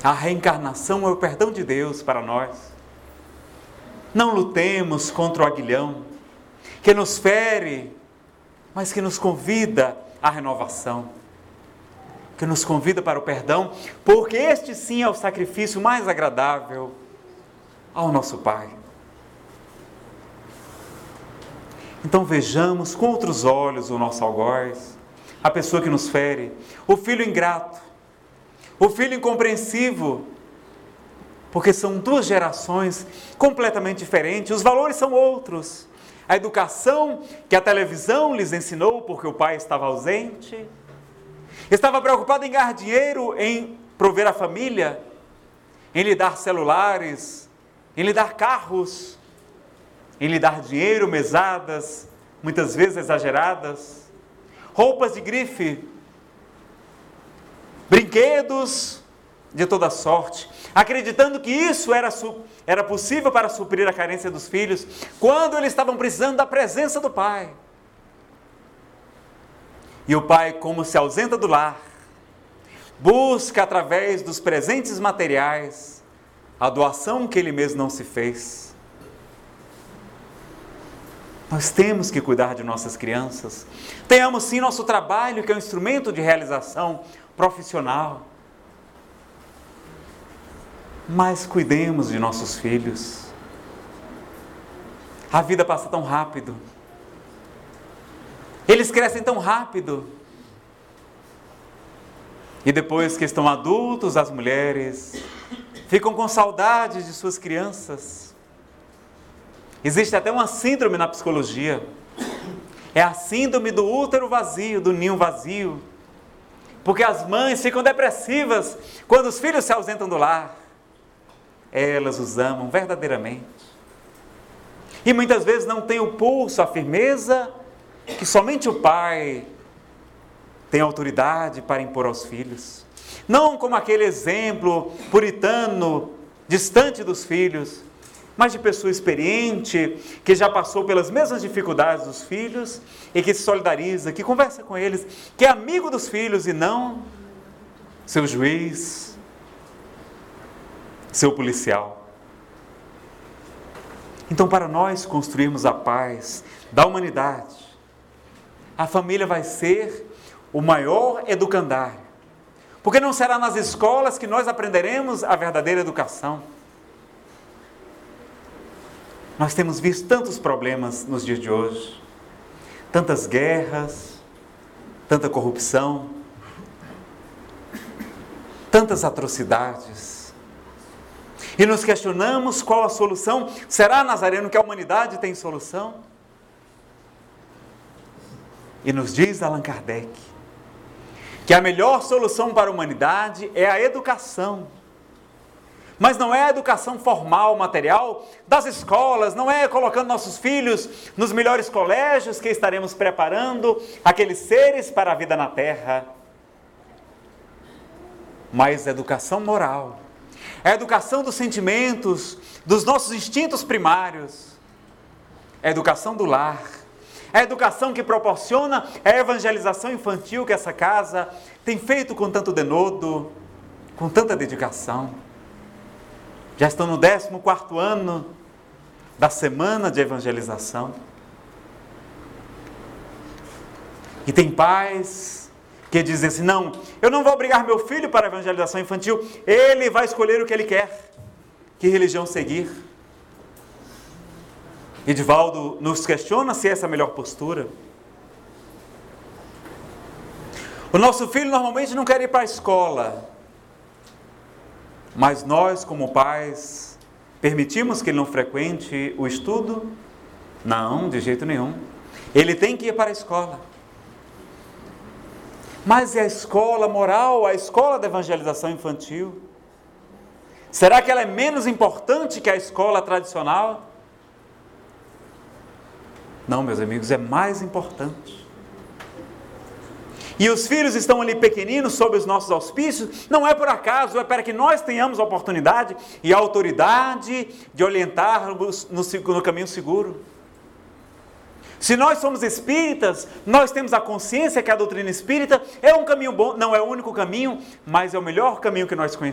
A reencarnação é o perdão de Deus para nós. Não lutemos contra o aguilhão, que nos fere, mas que nos convida à renovação, que nos convida para o perdão, porque este sim é o sacrifício mais agradável ao nosso Pai. Então vejamos com outros olhos o nosso algoz, a pessoa que nos fere, o filho ingrato, o filho incompreensivo, porque são duas gerações completamente diferentes, os valores são outros. A educação que a televisão lhes ensinou, porque o pai estava ausente, estava preocupado em ganhar dinheiro, em prover a família, em lhe dar celulares, em lhe dar carros, em lhe dar dinheiro, mesadas, muitas vezes exageradas, roupas de grife, brinquedos de toda sorte, acreditando que isso era possível para suprir a carência dos filhos, quando eles estavam precisando da presença do pai. E o pai, como se ausenta do lar, busca através dos presentes materiais a doação que ele mesmo não se fez. Nós temos que cuidar de nossas crianças. Tenhamos sim nosso trabalho, que é um instrumento de realização profissional. Mas cuidemos de nossos filhos. A vida passa tão rápido. Eles crescem tão rápido. E depois que estão adultos, as mulheres ficam com saudades de suas crianças. Existe até uma síndrome na psicologia. É a síndrome do útero vazio, do ninho vazio. Porque as mães ficam depressivas quando os filhos se ausentam do lar. Elas os amam verdadeiramente. E muitas vezes não tem o pulso, a firmeza que somente o pai tem autoridade para impor aos filhos. Não como aquele exemplo puritano, distante dos filhos, mas de pessoa experiente, que já passou pelas mesmas dificuldades dos filhos e que se solidariza, que conversa com eles, que é amigo dos filhos e não seu juiz, seu policial. Então, para nós construirmos a paz da humanidade, a família vai ser o maior educandário, porque não será nas escolas que nós aprenderemos a verdadeira educação. Nós temos visto tantos problemas nos dias de hoje, tantas guerras, tanta corrupção, tantas atrocidades. E nos questionamos qual a solução. Será, Nazareno, que a humanidade tem solução? E nos diz Allan Kardec que a melhor solução para a humanidade é a educação. Mas não é a educação formal, material, das escolas, não é colocando nossos filhos nos melhores colégios que estaremos preparando aqueles seres para a vida na Terra. Mas a educação moral, a educação dos sentimentos, dos nossos instintos primários, a educação do lar, a educação que proporciona a evangelização infantil que essa casa tem feito com tanto denodo, com tanta dedicação. Já estão no 14º ano da semana de evangelização. E tem pais que dizem assim, não, eu não vou obrigar meu filho para a evangelização infantil, ele vai escolher o que ele quer, que religião seguir. Edivaldo nos questiona se essa é a melhor postura. O nosso filho normalmente não quer ir para a escola, mas nós, como pais, permitimos que ele não frequente o estudo? Não, de jeito nenhum. Ele tem que ir para a escola. Mas e a escola moral, a escola da evangelização infantil? Será que ela é menos importante que a escola tradicional? Não, meus amigos, é mais importante. E os filhos estão ali pequeninos, sob os nossos auspícios, não é por acaso, é para que nós tenhamos a oportunidade e a autoridade de orientar-los no caminho seguro. Se nós somos espíritas, nós temos a consciência que a doutrina espírita é um caminho bom, não é o único caminho, mas é o melhor caminho que nós conhecemos.